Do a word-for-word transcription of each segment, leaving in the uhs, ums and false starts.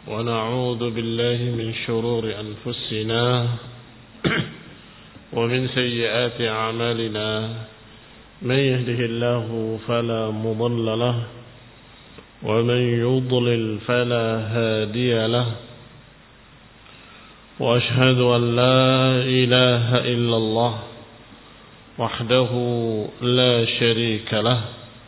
ونعوذ بالله من شرور أنفسنا ومن سيئات أعمالنا من يهده الله فلا مضل له ومن يضلل فلا هادي له وأشهد أن لا إله إلا الله وحده لا شريك له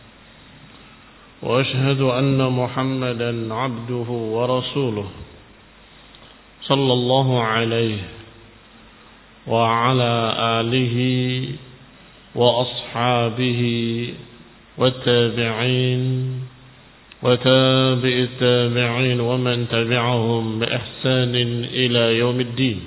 وأشهد أن محمدا عبده ورسوله صلى الله عليه وعلى آله وأصحابه والتابعين وتابع التابعين ومن تبعهم بإحسان إلى يوم الدين.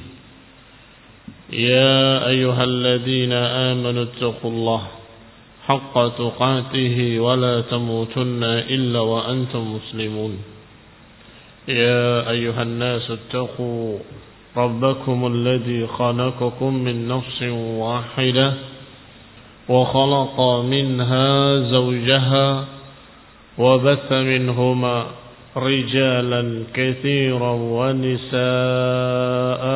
يا أيها الذين آمنوا اتقوا الله حق تقاته ولا تموتن إلا وأنتم مسلمون. يا أيها الناس اتقوا ربكم الذي خلقكم من نفس واحدة وخلق منها زوجها وبث منهما رجالا كثيرا ونساء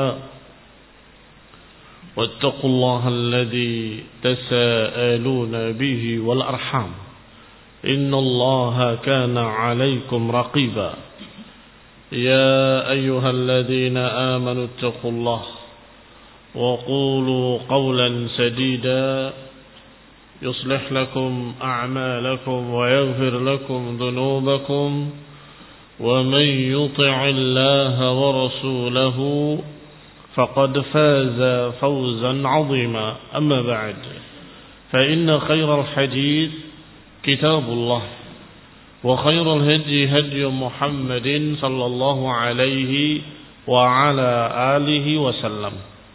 واتقوا الله الذي تساءلون به والأرحام إن الله كان عليكم رقيبا. يا أيها الذين آمنوا اتقوا الله وقولوا قولا سديدا يصلح لكم أعمالكم ويغفر لكم ذنوبكم ومن يطع الله ورسوله فقد فاز فوزا عظيما. أما بعد فإن خير الحديث كتاب الله وخير الهدي هدي محمد صلى الله عليه وعلى آله وسلم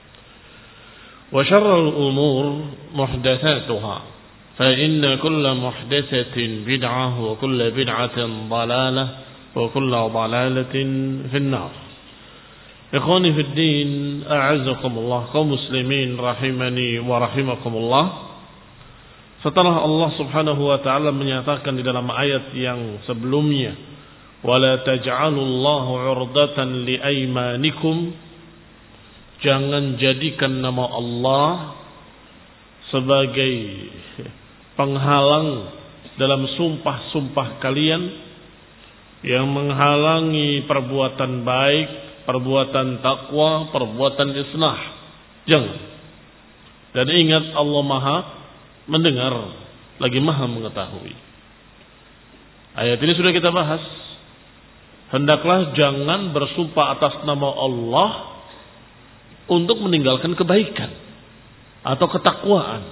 وشر الأمور محدثاتها فإن كل محدثة بدعة وكل بدعة ضلالة وكل ضلالة في النار. Ikhwani fid din, a'azzakumullah, kaum muslimin rahimani wa rahimakumullah. Setelah Allah Subhanahu wa taala menyatakan di dalam ayat yang sebelumnya, wala taj'alullaha 'urdatan liaymanikum, jangan jadikan nama Allah sebagai penghalang dalam sumpah-sumpah kalian yang menghalangi perbuatan baik, perbuatan takwa, perbuatan islah. Jangan. Dan ingat, Allah Maha mendengar lagi Maha mengetahui. Ayat ini sudah kita bahas. Hendaklah jangan bersumpah atas nama Allah untuk meninggalkan kebaikan atau ketakwaan.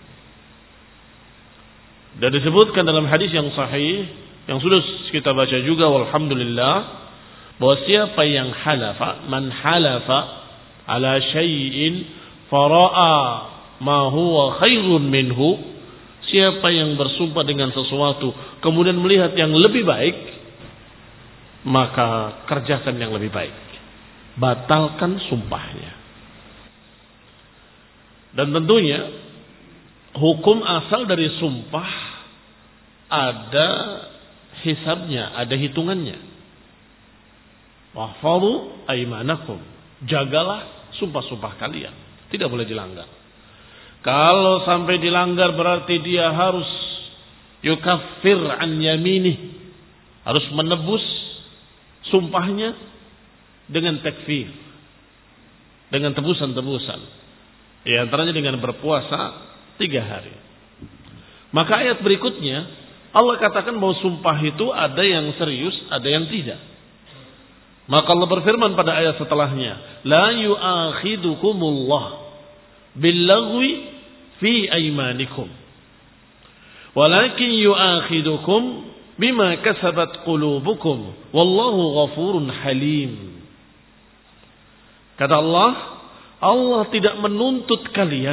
Dan disebutkan dalam hadis yang sahih yang sudah kita baca juga, walhamdulillah, bahwa siapa yang halafa, man halafa ala syai'in fara'a ma huwa khairun minhu, siapa yang bersumpah dengan sesuatu kemudian melihat yang lebih baik, maka kerjakan yang lebih baik, batalkan sumpahnya. Dan tentunya hukum asal dari sumpah ada hisabnya, ada hitungannya. Wahfadhu aymanakum, jagalah sumpah-sumpah kalian, tidak boleh dilanggar. Kalau sampai dilanggar berarti dia harus yukaffir an yaminih, harus menebus sumpahnya dengan takfir, dengan tebusan-tebusan. Di antaranya dengan berpuasa tiga hari. Maka ayat berikutnya Allah katakan bahwa sumpah itu ada yang serius, ada yang tidak. Maka Allah berfirman pada ayat setelahnya, la yu'akhidukumullah billaghwi fi aymanikum walakin yu'akhidukum bima kasabat qulubukum wallahu ghafurun halim. Kata Allah, Allah tidak menuntut kalian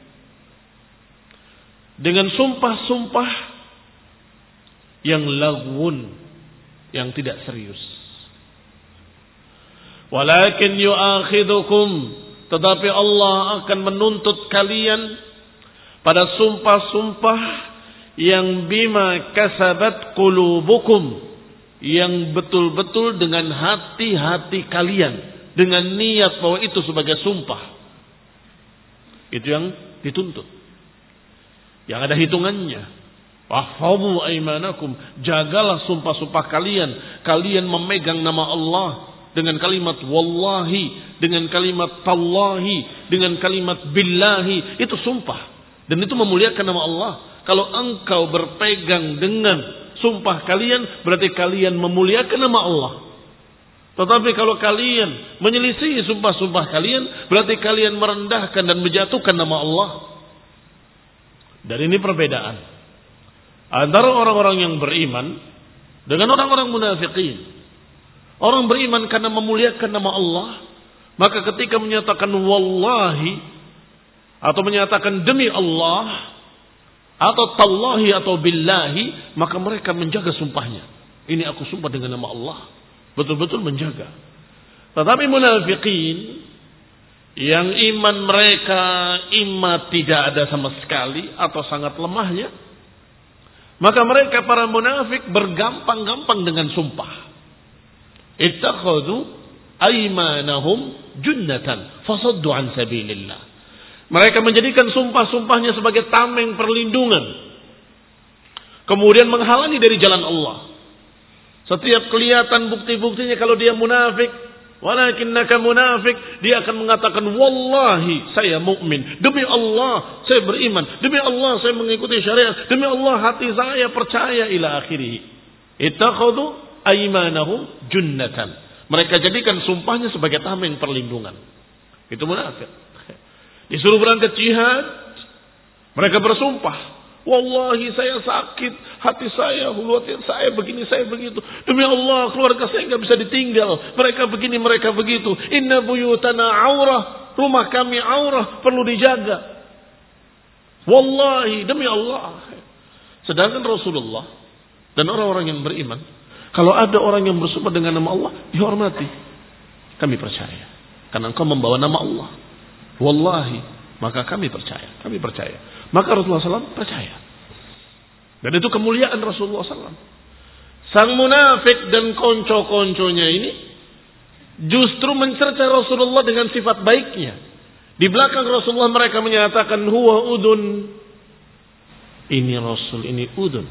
dengan sumpah-sumpah yang lagwun, yang tidak serius. Walakin yu'akhidukum, tetapi Allah akan menuntut kalian pada sumpah-sumpah yang bima kasabat qulubukum, yang betul-betul dengan hati-hati kalian, dengan niat bahwa itu sebagai sumpah. Itu yang dituntut. Yang ada hitungannya. Wahfazu aimanakum, jagalah sumpah-sumpah kalian. Kalian memegang nama Allah dengan kalimat wallahi, dengan kalimat tallahi, dengan kalimat billahi, itu sumpah. Dan itu memuliakan nama Allah. Kalau engkau berpegang dengan sumpah kalian, berarti kalian memuliakan nama Allah. Tetapi kalau kalian menyelisihi sumpah-sumpah kalian, berarti kalian merendahkan dan menjatuhkan nama Allah. Dan ini perbedaan antara orang-orang yang beriman dengan orang-orang munafikin. Orang beriman karena memuliakan nama Allah, maka ketika menyatakan wallahi atau menyatakan demi Allah atau tallahi atau billahi, maka mereka menjaga sumpahnya. Ini aku sumpah dengan nama Allah. Betul-betul menjaga. Tetapi munafikin yang iman mereka imma tidak ada sama sekali atau sangat lemahnya, maka mereka para munafik bergampang-gampang dengan sumpah. Ittakhadhu aymanahum junnatan fasaddu an sabilillah. Mereka menjadikan sumpah-sumpahnya sebagai tameng perlindungan, kemudian menghalangi dari jalan Allah. Setiap kelihatan bukti-buktinya kalau dia munafik, walakinnaka munafik, dia akan mengatakan wallahi saya mukmin, demi Allah saya beriman, demi Allah saya mengikuti syariat, demi Allah hati saya percaya, ila akhirih. Ittakhadhu aymanahum junnatan. Mereka jadikan sumpahnya sebagai tameng perlindungan. Itu munafik. Disuruh berangkat jihad, mereka bersumpah, wallahi saya sakit, hati saya, hati saya begini, saya begitu. Demi Allah, keluarga saya nggak bisa ditinggal. Mereka begini, mereka begitu. Inna buyutana aurah, rumah kami aurah, perlu dijaga. Wallahi, demi Allah. Sedangkan Rasulullah dan orang-orang yang beriman, kalau ada orang yang bersumpah dengan nama Allah, dihormati. Kami percaya, karena engkau membawa nama Allah. Wallahi, maka kami percaya, kami percaya. Maka Rasulullah shallallahu alaihi wasallam percaya. Dan itu kemuliaan Rasulullah shallallahu alaihi wasallam. Sang munafik dan konco-konconya ini justru mencerca Rasulullah dengan sifat baiknya. Di belakang Rasulullah mereka menyatakan huwa udun. Ini Rasul, ini udun.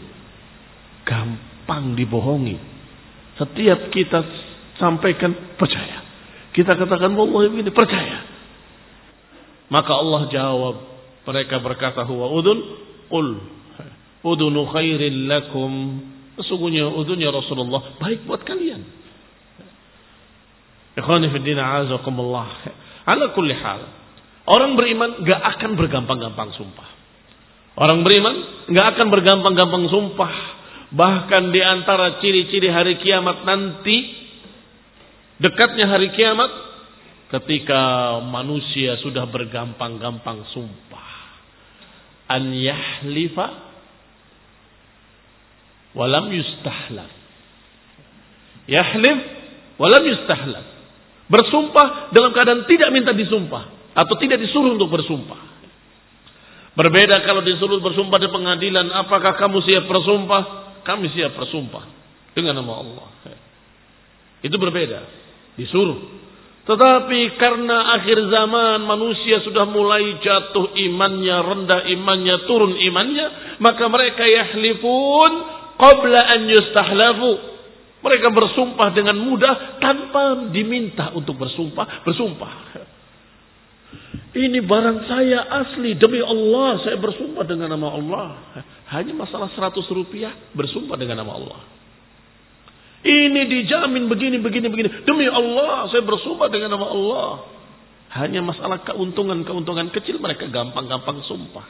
Gampang dibohongi. Setiap kita sampaikan percaya. Kita katakan wallahi begini, percaya. Maka Allah jawab, mereka berkata huwa udun, qul udunu khairin lakum. Sesungguhnya udunnya Rasulullah baik buat kalian. Ikhwani fi din a'azakumullah. Ala kulli hal, orang beriman enggak akan bergampang-gampang sumpah. Orang beriman enggak akan bergampang-gampang sumpah. Bahkan di antara ciri-ciri hari kiamat nanti, dekatnya hari kiamat, ketika manusia sudah bergampang-gampang sumpah, an yahlifa walam yustahlaf. Yahlif walam yustahlaf. Bersumpah dalam keadaan tidak minta disumpah atau tidak disuruh untuk bersumpah. Berbeda kalau disuruh bersumpah di pengadilan, apakah kamu siap bersumpah? Kami siap bersumpah dengan nama Allah. Itu berbeda. Disuruh. Tetapi karena akhir zaman manusia sudah mulai jatuh imannya, rendah imannya, turun imannya, maka mereka yahlifun qabla an yustahlafu. Mereka bersumpah dengan mudah tanpa diminta untuk bersumpah, bersumpah. Ini barang saya asli, demi Allah saya bersumpah dengan nama Allah. Hanya masalah seratus rupiah bersumpah dengan nama Allah. Ini dijamin begini, begini, begini. Demi Allah saya bersumpah dengan nama Allah. Hanya masalah keuntungan-keuntungan kecil mereka gampang-gampang sumpah.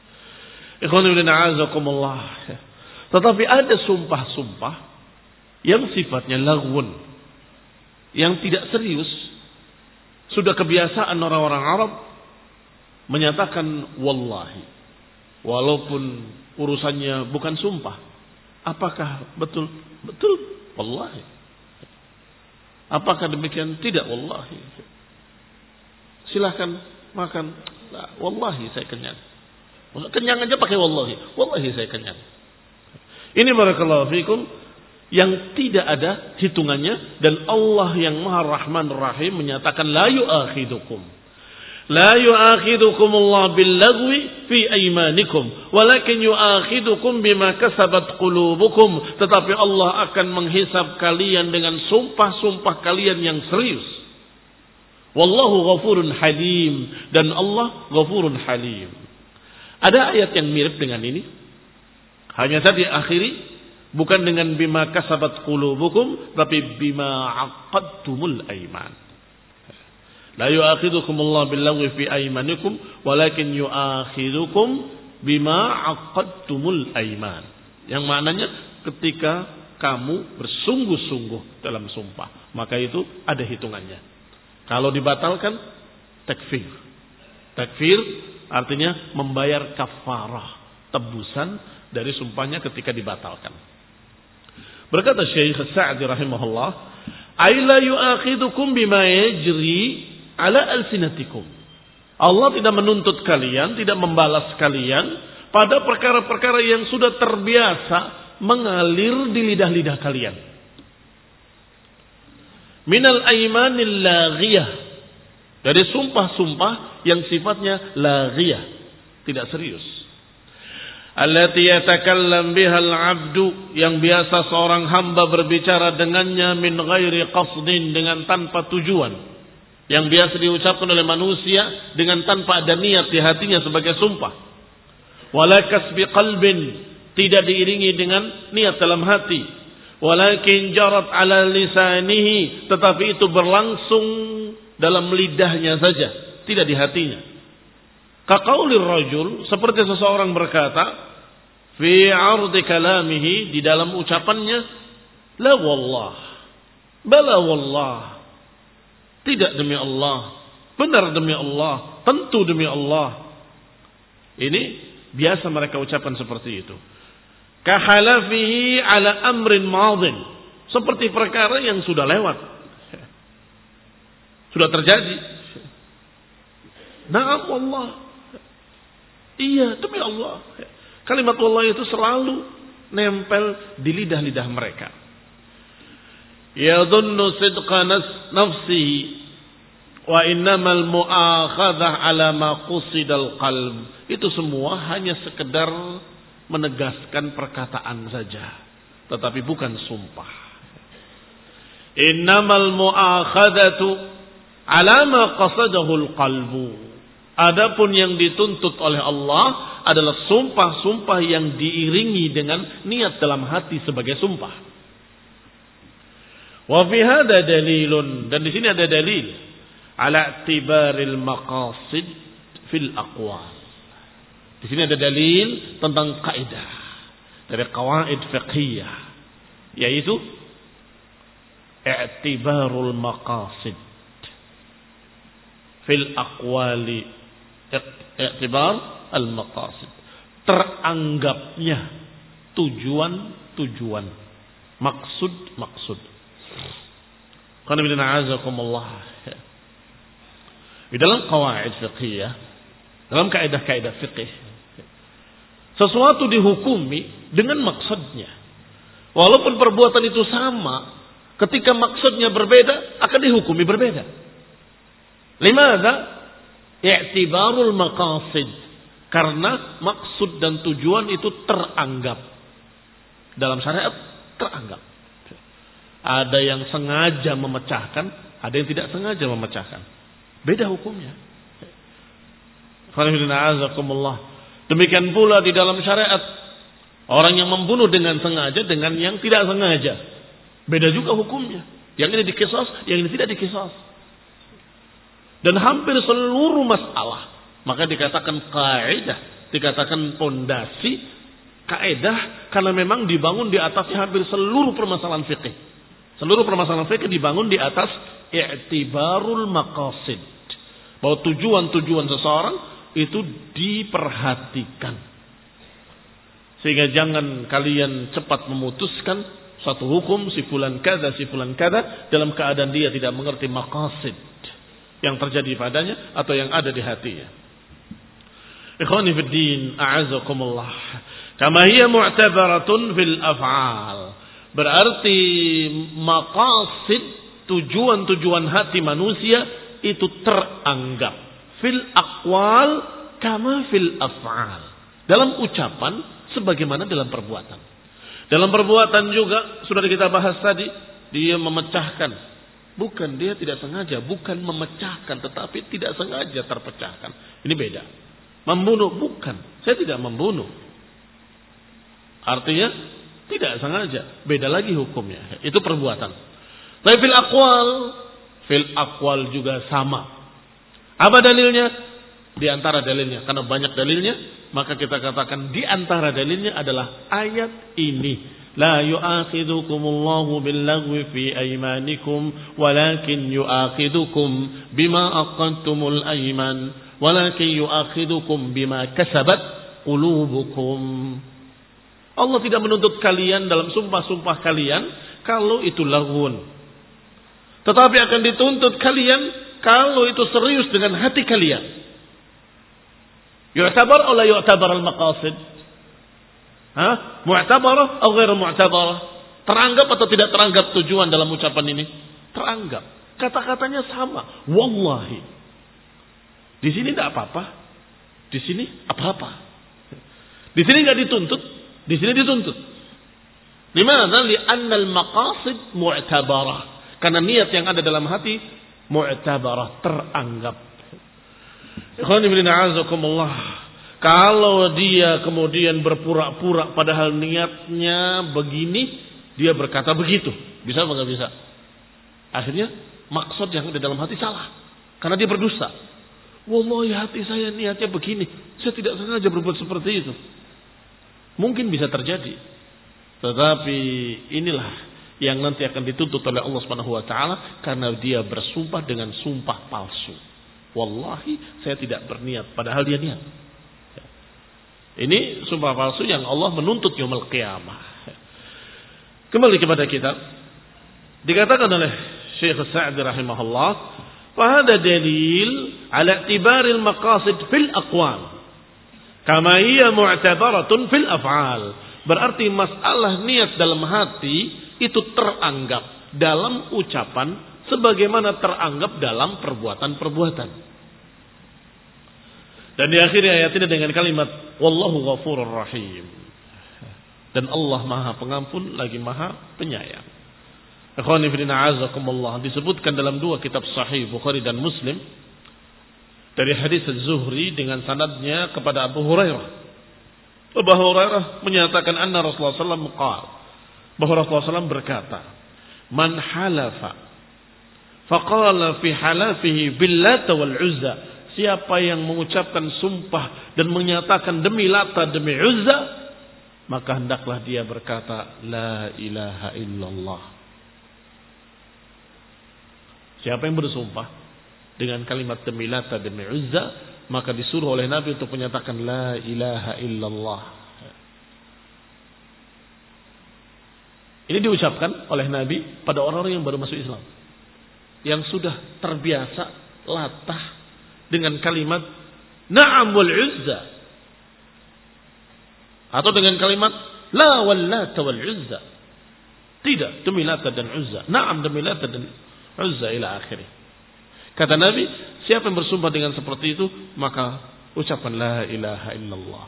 Tetapi ada sumpah-sumpah yang sifatnya laghun, yang tidak serius. Sudah kebiasaan orang-orang Arab menyatakan wallahi, walaupun urusannya bukan sumpah. Apakah betul? Betul, wallahi. Apakah demikian? Tidak, wallahi. Silahkan makan. Nah, wallahi saya kenyang. Kenyang aja pakai wallahi. Wallahi saya kenyang. Ini barakallahu fikum yang tidak ada hitungannya, dan Allah yang Maha Rahman Rahim menyatakan la yu'akhidukum la yu'akhidukum Allah bil-lagwi fi aymanikum walakin yu'akhidukum bima kasabat qulubukum, tetapi Allah akan menghisab kalian dengan sumpah-sumpah kalian yang serius. Wallahu ghafurun halim, dan Allah ghafurun halim. Ada ayat yang mirip dengan ini, hanya tadi akhiri bukan dengan bima kasabat qulubukum, tapi bima aqadtumul aiman. La yu'akhidukum Allah bil-lagwi fi aymanikum walakin yu'akhidukum bima aqadtumul aiman. Yang maknanya ketika kamu bersungguh-sungguh dalam sumpah, maka itu ada hitungannya. Kalau dibatalkan, takfir. Takfir artinya membayar kafarah, tebusan dari sumpahnya ketika dibatalkan. Berkata Syekh Sa'di rahimahullah, "Ay la yu'akhidukum bima yajri ala alsinatikum." Allah tidak menuntut kalian, tidak membalas kalian pada perkara-perkara yang sudah terbiasa mengalir di lidah-lidah kalian. Minal aymanil laghiyah, dari sumpah-sumpah yang sifatnya laghiyah, tidak serius. Allati yatakallam bihal abdu, yang biasa seorang hamba berbicara dengannya min ghairi qasdin, dengan tanpa tujuan, yang biasa diucapkan oleh manusia dengan tanpa ada niat di hatinya sebagai sumpah. Wala kasbi qalbin, tidak diiringi dengan niat dalam hati. Walakin jarat ala lisanihi, tetapi itu berlangsung dalam lidahnya saja, tidak di hatinya. Kaqaulir rajul, seperti seseorang berkata fi 'ardi kalamihi, di dalam ucapannya, la wallah, bala wallah, tidak demi Allah, benar demi Allah, tentu demi Allah. Ini biasa mereka ucapkan seperti itu. Kahalafihi ala amrin madin, seperti perkara yang sudah lewat, sudah terjadi. Na'am wallah, iya demi Allah. Kalimat wallah itu selalu nempel di lidah-lidah mereka. Yadhunnu sidqa nafsihi wa innamal mu'akhadah ala ma qusidal qalb. Itu semua hanya sekedar menegaskan perkataan saja, tetapi bukan sumpah. Innamal mu'akhadatu ala ma qasadahul qalbu. Adapun yang dituntut oleh Allah adalah sumpah-sumpah yang diiringi dengan niat dalam hati sebagai sumpah. Wa fi hadza dalilun, dan di sini ada dalil ala i'tibaril maqasid fil aqwal. Di sini ada dalil tentang kaidah dari qawaid fiqhiyah, yaitu i'tibarul maqasid fil aqwali, i'tibar al maqasid, teranggapnya tujuan-tujuan, maksud-maksud. Qana bin a'azakumullah. Di dalam qawaid fiqhiyah, dalam kaidah-kaidah fikih, sesuatu dihukumi dengan maksudnya. Walaupun perbuatan itu sama, ketika maksudnya berbeda, akan dihukumi berbeda. Limadha? I'tibarul maqasid. Karena maksud dan tujuan itu teranggap. Dalam syariat, teranggap. Ada yang sengaja memecahkan, ada yang tidak sengaja memecahkan. Beda hukumnya. Demikian pula di dalam syariat, orang yang membunuh dengan sengaja dengan yang tidak sengaja, beda juga hukumnya. Yang ini diqisas, yang ini tidak diqisas. Dan hampir seluruh masalah, maka dikatakan kaidah, dikatakan pondasi kaidah, karena memang dibangun di atasnya hampir seluruh permasalahan fikih. Seluruh permasalahan fikih dibangun di atas i'tibarul maqasid, bahwa tujuan-tujuan seseorang itu diperhatikan. Sehingga jangan kalian cepat memutuskan satu hukum, si fulan kada, si fulan kada, dalam keadaan dia tidak mengerti maqasid yang terjadi padanya atau yang ada di hatinya. Ikhwani fiddin, a'azakumullah. Kama hiya mu'tabaratun fil af'al. Berarti maqasid, tujuan-tujuan hati manusia itu teranggap fil aqwal kama fil af'al. Dalam ucapan sebagaimana dalam perbuatan. Dalam perbuatan juga sudah kita bahas tadi, dia memecahkan. Bukan dia tidak sengaja, bukan memecahkan, tetapi tidak sengaja terpecahkan. Ini beda. Membunuh bukan, saya tidak membunuh. Artinya tidak sengaja, beda lagi hukumnya. Itu perbuatan. Tapi fil aqwal, fil aqwal juga sama. Apa dalilnya? Di antara dalilnya, karena banyak dalilnya, maka kita katakan di antara dalilnya adalah ayat ini. La yu'akhidukumullahu billaghwi fi aymanikum walakin yu'akhidukum bima aqadtumul ayman walakin yu'akhidukum bima kasabat qulubukum. Allah tidak menuntut kalian dalam sumpah-sumpah kalian kalau itu laghun. Tetapi akan dituntut kalian kalau itu serius dengan hati kalian. Yu'tabar atau la yu'tabar al-maqasid? Hah? Mu'tabarah atau ghairu mu'tabarah? Teranggap atau tidak teranggap tujuan dalam ucapan ini? Teranggap. Kata-katanya sama. Wallahi. Di sini tidak apa-apa. Di sini apa-apa. Di sini tidak dituntut. Di sini dituntut. Dimana? Li'anna al-maqasid mu'tabarah. Karena niat yang ada dalam hati mu'tabarah, teranggap. Kalau dia kemudian berpura-pura padahal niatnya begini, dia berkata begitu, bisa apa nggak bisa? Akhirnya maksud yang ada dalam hati salah, karena dia berdusta. Wallahi hati saya niatnya begini, saya tidak sengaja berbuat seperti itu. Mungkin bisa terjadi, tetapi inilah yang nanti akan dituntut oleh Allah Subhanahu Wa Taala karena dia bersumpah dengan sumpah palsu. Wallahi saya tidak berniat, padahal dia niat. Ini sumpah palsu yang Allah menuntut yaumul qiyamah. Kembali kepada kita, dikatakan oleh Syekh Sa'di rahimahullah, fa hada dalil ala i'tibaril maqasid fil aqwal kama hiya mu'tabaratun fil af'al. Berarti masalah niat dalam hati itu teranggap dalam ucapan sebagaimana teranggap dalam perbuatan-perbuatan. Dan di akhir ayat ini dengan kalimat wallahu ghafurur rahim. Dan Allah Maha Pengampun lagi Maha Penyayang. Ikhwani fillah azakumullah, disebutkan dalam dua kitab sahih Bukhari dan Muslim dari hadis Az-Zuhri dengan sanadnya kepada Abu Hurairah. Abu Hurairah menyatakan anna Rasulullah sallallahu alaihi wasallam qala, bahwa Rasulullah sallallahu alaihi wasallam berkata, man halafa faqala fi halafihi billata wal uzza, siapa yang mengucapkan sumpah dan menyatakan demi Lata demi Uzza, maka hendaklah dia berkata la ilaha illallah. Siapa yang bersumpah dengan kalimat demi Lata demi Uzza, maka disuruh oleh Nabi untuk menyatakan la ilaha illallah. Ini diucapkan oleh Nabi pada orang-orang yang baru masuk Islam, yang sudah terbiasa latah dengan kalimat na'am wal uzza, atau dengan kalimat la wal lata wal uzza, tidak demi Lata dan Uzza, na'am demi Lata dan Uzza ila akhirih. Kata Nabi, siapa yang bersumpah dengan seperti itu, maka ucapan la ilaha illallah.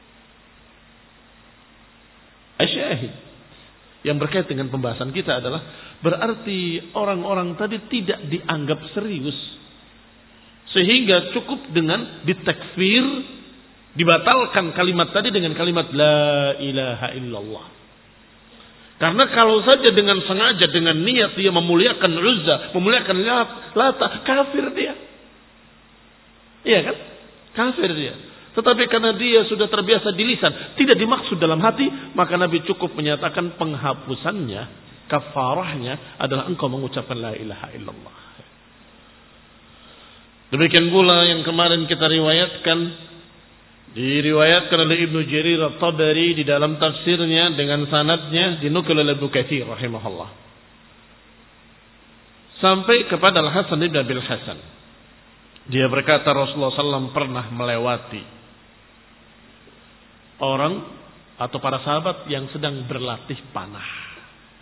Asyahid yang berkait dengan pembahasan kita adalah berarti orang-orang tadi tidak dianggap serius, sehingga cukup dengan ditakfir, dibatalkan kalimat tadi dengan kalimat la ilaha illallah. Karena kalau saja dengan sengaja, dengan niat dia memuliakan Uzza, memuliakan Lata, kafir dia. Iya kan? Kafir dia. Tetapi karena dia sudah terbiasa di lisan, tidak dimaksud dalam hati, maka Nabi cukup menyatakan penghapusannya, kafarahnya adalah engkau mengucapkan la ilaha illallah. Demikian pula yang kemarin kita riwayatkan, diriwayatkan oleh Ibnu Jarir At-Tabari di dalam tafsirnya dengan sanadnya dinukil oleh Ibnu Katsir rahimahullah, sampai kepada Al-Hasan bin Abil Hasan. Dia berkata Rasulullah sallallahu alaihi wasallam pernah melewati orang atau para sahabat yang sedang berlatih panah.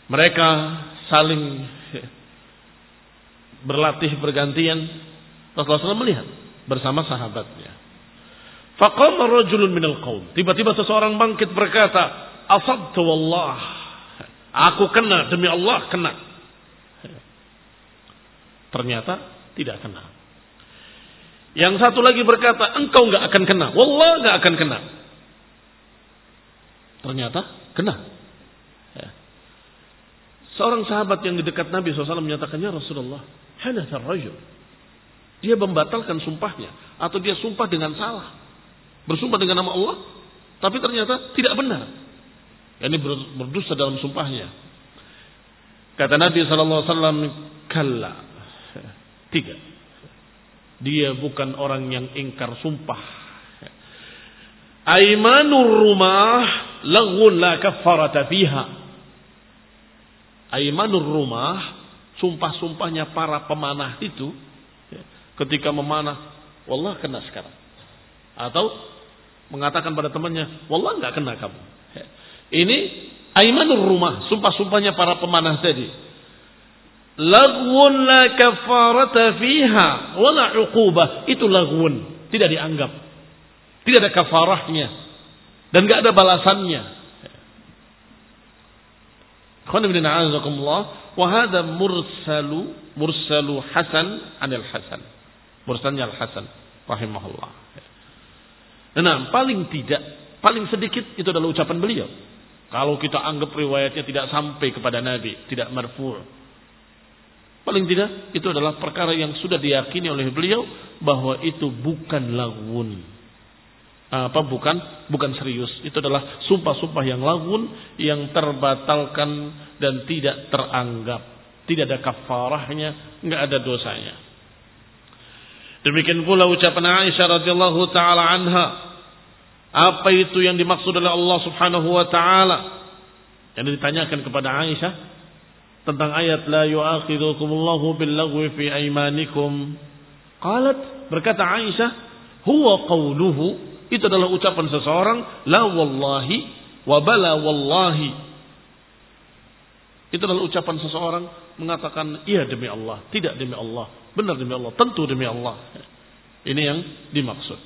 Mereka saling berlatih bergantian. Rasulullah shallallahu alaihi wasallam melihat bersama sahabatnya. Faqama rajulun minal qaum. Tiba-tiba seseorang bangkit berkata, "Asabtu wallah." Aku kena, demi Allah kena. Ternyata tidak kena. Yang satu lagi berkata, "Engkau enggak akan kena." Wallah enggak akan kena. Ternyata kena. Seorang sahabat yang di dekat Nabi shallallahu alaihi wasallam menyatakannya, Rasulullah, hanathar rajul. Dia membatalkan sumpahnya. Atau dia sumpah dengan salah. Bersumpah dengan nama Allah. Tapi ternyata tidak benar. Ini berdusta dalam sumpahnya. Kata Nabi shallallahu alaihi wasallam, kalla. Tiga. Dia bukan orang yang ingkar sumpah. Aimanur rumah laghun la kaffarata fiha. Aimanur rumah, sumpah-sumpahnya para pemanah itu, ketika memanah, wallah kena sekarang. Atau mengatakan pada temannya, wallah enggak kena kamu. Ini aimanur rumah, sumpah-sumpahnya para pemanah tadi. Laghun la kaffarata fiha wala uqubah. Itu laghun, tidak dianggap. Tidak ada kafarahnya dan enggak ada balasannya. Khonibina a'azakumullah, wa hadha mursalu mursalu Hasan anil Hasan. Mursalnya Al-Hasan rahimahullah. Nah, paling tidak, paling sedikit itu adalah ucapan beliau. Kalau kita anggap riwayatnya tidak sampai kepada Nabi, tidak marfu'. Paling tidak itu adalah perkara yang sudah diyakini oleh beliau bahwa itu bukan laghun. Apa bukan bukan serius. Itu adalah sumpah-sumpah yang laghun, yang terbatalkan dan tidak teranggap. Tidak ada kafarahnya, enggak ada dosanya. Demikian pula ucapan Aisyah radhiyallahu taala anha. Apa itu yang dimaksud oleh Allah Subhanahu wa taala? Yang ditanyakan kepada Aisyah tentang ayat la yu'akhidhukumullahu billaghwi fi aymanikum. Qalat, berkata Aisyah, huwa qawluhu, itu adalah ucapan seseorang, la wallahi wa bala wallahi. Itu adalah ucapan seseorang mengatakan iya demi Allah, tidak demi Allah, benar demi Allah, tentu demi Allah. Ini yang dimaksud.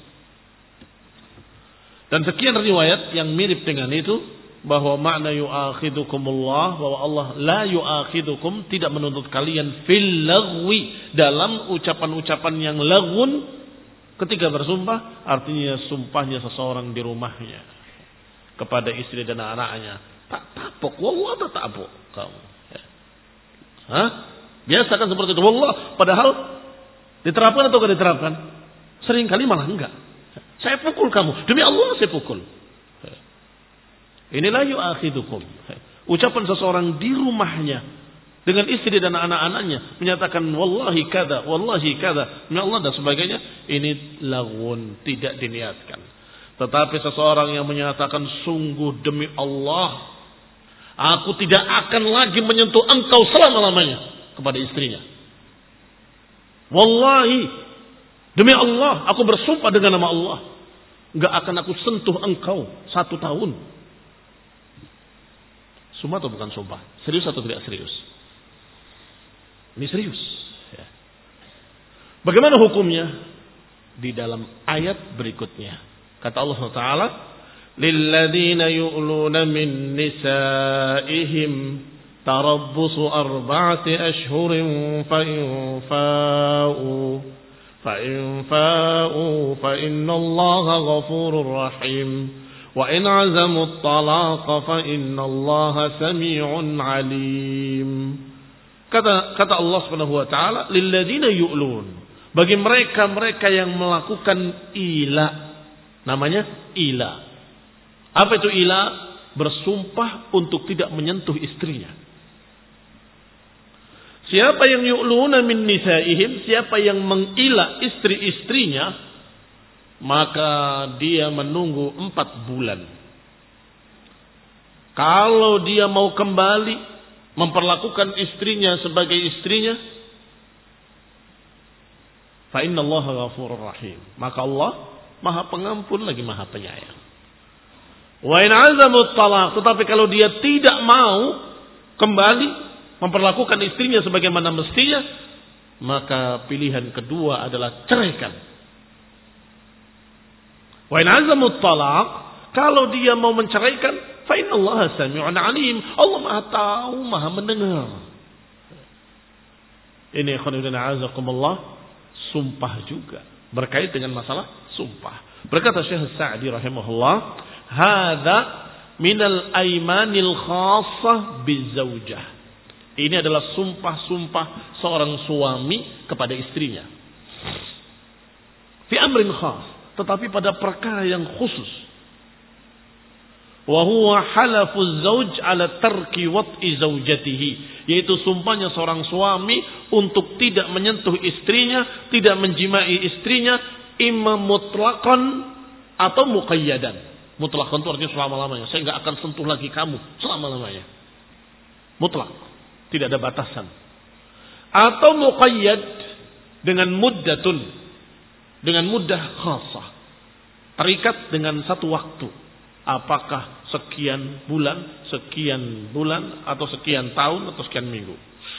Dan sekian riwayat yang mirip dengan itu, bahwa makna yu'akhidukumullah, bahwa Allah la yu'akhidukum, tidak menuntut kalian fil laghwi, dalam ucapan-ucapan yang laghun. Ketika bersumpah, artinya sumpahnya seseorang di rumahnya kepada istri dan anak-anaknya. Tak tapuk, wallah tak tapuk kamu. Hah? Biasa kan seperti itu, wallah. Padahal diterapkan atau tidak diterapkan? Seringkali malah enggak. Saya pukul kamu, demi Allah saya pukul. Inilah yu'akhidukum. Ucapan seseorang di rumahnya dengan istri dan anak-anaknya menyatakan wallahi kada, wallahi kada, demi Allah dan sebagainya, ini laghun, tidak diniatkan. Tetapi seseorang yang menyatakan sungguh demi Allah, aku tidak akan lagi menyentuh engkau selama-lamanya, kepada istrinya. Wallahi, demi Allah, aku bersumpah dengan nama Allah, enggak akan aku sentuh engkau satu tahun. Sumpah atau bukan sumpah? Serius atau tidak serius? Ini serius. Ya. Bagaimana hukumnya? Di dalam ayat berikutnya. Kata Allah Taala, "Lilladzina yu'luna min nisaihim tarabbusu arba'ati ashhurin fa in fa'u fa in fa'u fa innallaha ghafurur rahim wa in 'azamu at-talaqa fa innallaha samii'un 'alim." Kata kata Allah Subhanahu wa taala, lilladzina yu'lun, bagi mereka-mereka yang melakukan ila. Namanya ila. Apa itu ila? Bersumpah untuk tidak menyentuh istrinya. Siapa yang yu'luna min nisaihim, siapa yang mengila istri-istrinya, maka dia menunggu empat bulan. Kalau dia mau kembali memperlakukan istrinya sebagai istrinya, fa innallaha ghafurur rahim, maka Allah Maha Pengampun lagi Maha Penyayang. Wa in 'azamu talaq, tetapi kalau dia tidak mau kembali memperlakukan istrinya sebagaimana mestinya, maka pilihan kedua adalah ceraikan. Wa in azamu talaq, kalau dia mau menceraikan, fa innallaha sami'un alim. Allah Maha tahu, Maha mendengar. Ini khonibun a'azakumullah, sumpah juga berkait dengan masalah sumpah. Berkata Syekh Sa'di rahimahullah, hadza minal aimanil khassah bizaujah. Ini adalah sumpah-sumpah seorang suami kepada istrinya. Fi amrin khas, tetapi pada perkara yang khusus. Wa huwa halafu zauj ala tarki wat'i zaujatihi, yaitu sumpahnya seorang suami untuk tidak menyentuh istrinya, tidak menjimai istrinya, imma mutlaqan atau muqayyadan. Mutlaqan itu artinya selama-lamanya. Saya enggak akan sentuh lagi kamu selama-lamanya. Mutlak, tidak ada batasan. Atau muqayyad dengan muddatun, dengan muddah khasah, terikat dengan satu waktu. Apakah sekian bulan, sekian bulan, atau sekian tahun, atau sekian minggu.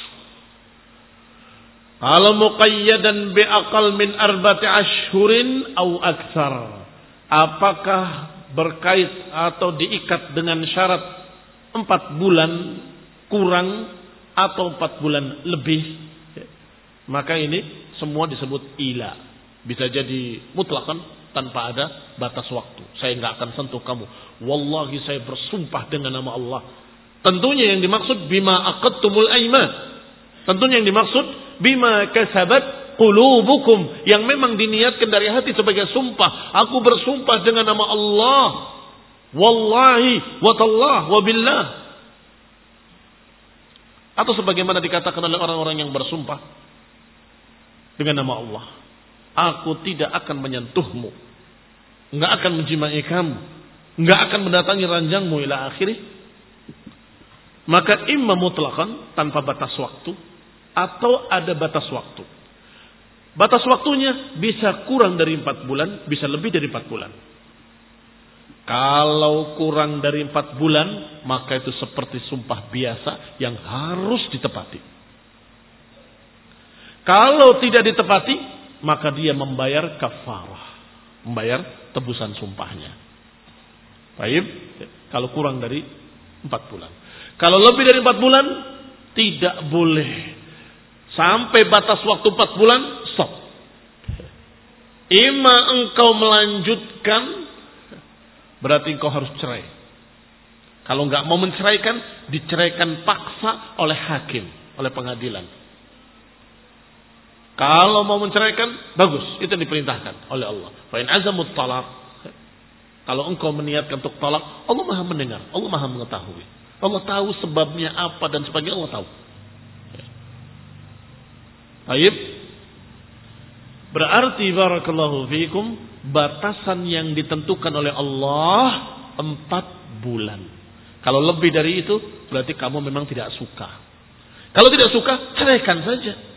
Kalau muqayyadan bi'aqal min arba'ati ashhurin au aktsar, apakah berkait atau diikat dengan syarat empat bulan kurang atau empat bulan lebih, maka ini semua disebut ila. Bisa jadi mutlakan tanpa ada batas waktu. Saya enggak akan sentuh kamu. Wallahi saya bersumpah dengan nama Allah. Tentunya yang dimaksud bima aqadtumul aiman. Tentunya yang dimaksud bima kasabat qulubukum, yang memang diniatkan dari hati sebagai sumpah. Aku bersumpah dengan nama Allah. Wallahi wa tallah wa billah. Atau sebagaimana dikatakan oleh orang-orang yang bersumpah dengan nama Allah. Aku tidak akan menyentuhmu, enggak akan menjimai kamu, enggak akan mendatangi ranjangmu ila akhirih. Maka imma mutlaqan tanpa batas waktu, atau ada batas waktu. Batas waktunya bisa kurang dari empat bulan, bisa lebih dari empat bulan. Kalau kurang dari empat bulan, maka itu seperti sumpah biasa yang harus ditepati. Kalau tidak ditepati, maka dia membayar kafarah, membayar tebusan sumpahnya. Baik, kalau kurang dari empat bulan. Kalau lebih dari empat bulan, tidak boleh. Sampai batas waktu empat bulan, stop. Ima engkau melanjutkan, berarti engkau harus cerai. Kalau enggak mau menceraikan, diceraikan paksa oleh hakim, oleh pengadilan. Kalau mau menceraikan, bagus, itu yang diperintahkan oleh Allah. Fa in azamut talaq, kalau engkau meniatkan untuk talak, Allah Maha mendengar, Allah Maha mengetahui. Allah tahu sebabnya apa dan sebagainya, Allah tahu. Baik. Berarti barakallahu fiikum, batasan yang ditentukan oleh Allah empat bulan. Kalau lebih dari itu, berarti kamu memang tidak suka. Kalau tidak suka, ceraikan saja.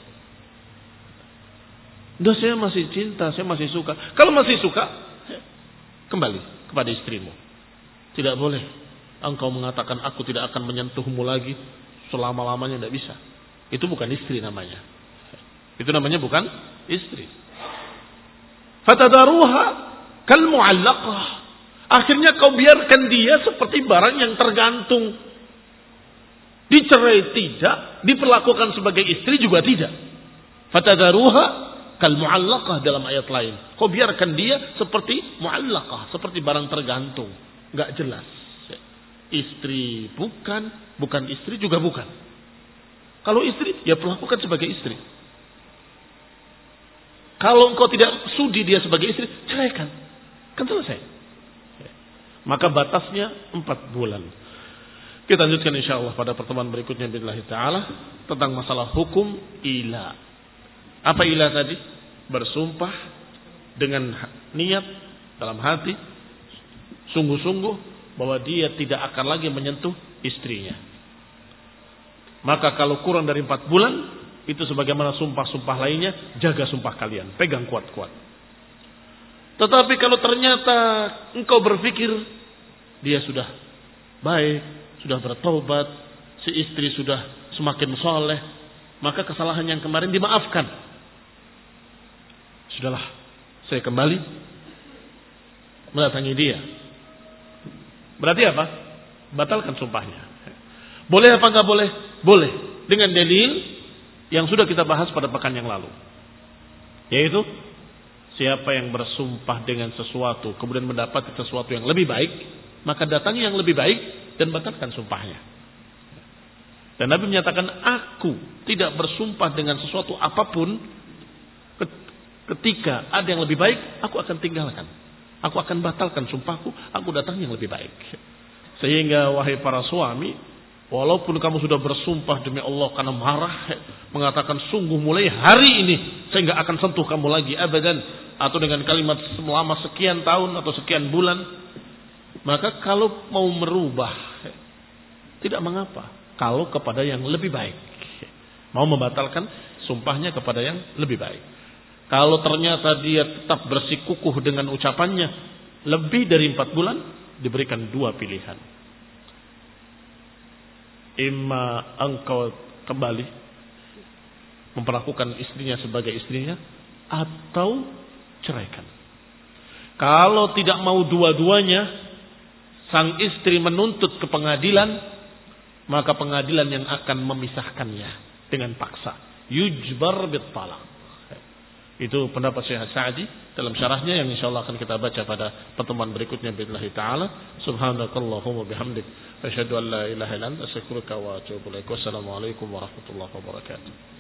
Duh, saya masih cinta, saya masih suka. Kalau masih suka, kembali kepada istrimu. Tidak boleh engkau mengatakan aku tidak akan menyentuhmu lagi selama-lamanya, tidak bisa. Itu bukan istri namanya. Itu namanya bukan istri. Fatadaruha kal mu'allaqah. Akhirnya kau biarkan dia seperti barang yang tergantung. Dicerai tidak, diperlakukan sebagai istri juga tidak. Fatadaruha kal mu'allaqah dalam ayat lain. Kau biarkan dia seperti mu'allaqah, seperti barang tergantung, enggak jelas. Istri bukan, bukan istri juga bukan. Kalau istri, ya perlakukan sebagai istri. Kalau engkau tidak sudi dia sebagai istri, ceraikan. Kan selesai. Maka batasnya empat bulan. Kita lanjutkan insyaallah pada pertemuan berikutnya billahi ta'ala tentang masalah hukum ila. Apa ilah tadi? Bersumpah dengan niat dalam hati, sungguh-sungguh bahwa dia tidak akan lagi menyentuh istrinya. Maka kalau kurang dari empat bulan, itu sebagaimana sumpah-sumpah lainnya, jaga sumpah kalian, pegang kuat-kuat. Tetapi kalau ternyata engkau berpikir dia sudah baik, sudah bertobat, si istri sudah semakin soleh, maka kesalahan yang kemarin dimaafkan. Sudahlah, saya kembali mendatangi dia. Berarti apa? Batalkan sumpahnya. Boleh apa enggak boleh? Boleh. Dengan dalil yang sudah kita bahas pada pekan yang lalu. Yaitu, siapa yang bersumpah dengan sesuatu, kemudian mendapat sesuatu yang lebih baik, maka datangi yang lebih baik dan batalkan sumpahnya. Dan Nabi menyatakan, aku tidak bersumpah dengan sesuatu apapun, ketika ada yang lebih baik, aku akan tinggalkan. Aku akan batalkan sumpahku, aku datang yang lebih baik. Sehingga wahai para suami, walaupun kamu sudah bersumpah demi Allah karena marah, mengatakan sungguh mulai hari ini saya nggak akan sentuh kamu lagi abadan, atau dengan kalimat selama sekian tahun atau sekian bulan, maka kalau mau merubah tidak mengapa, kalau kepada yang lebih baik, mau membatalkan sumpahnya kepada yang lebih baik. Kalau ternyata dia tetap bersikukuh dengan ucapannya lebih dari empat bulan, diberikan dua pilihan. Imma engkau kembali memperlakukan istrinya sebagai istrinya, atau ceraikan. Kalau tidak mau dua-duanya, sang istri menuntut ke pengadilan, maka pengadilan yang akan memisahkannya dengan paksa. Yujbar bit talaq. Itu pendapat Syekh Sa'di dalam syarahnya yang insyaallah akan kita baca pada pertemuan berikutnya billahi taala. Subhanakallahumma bihamdik asyhadu an la ilaha illa anta astaghfiruka wa atubu ilaik. Wassalamualaikum warahmatullahi wabarakatuh.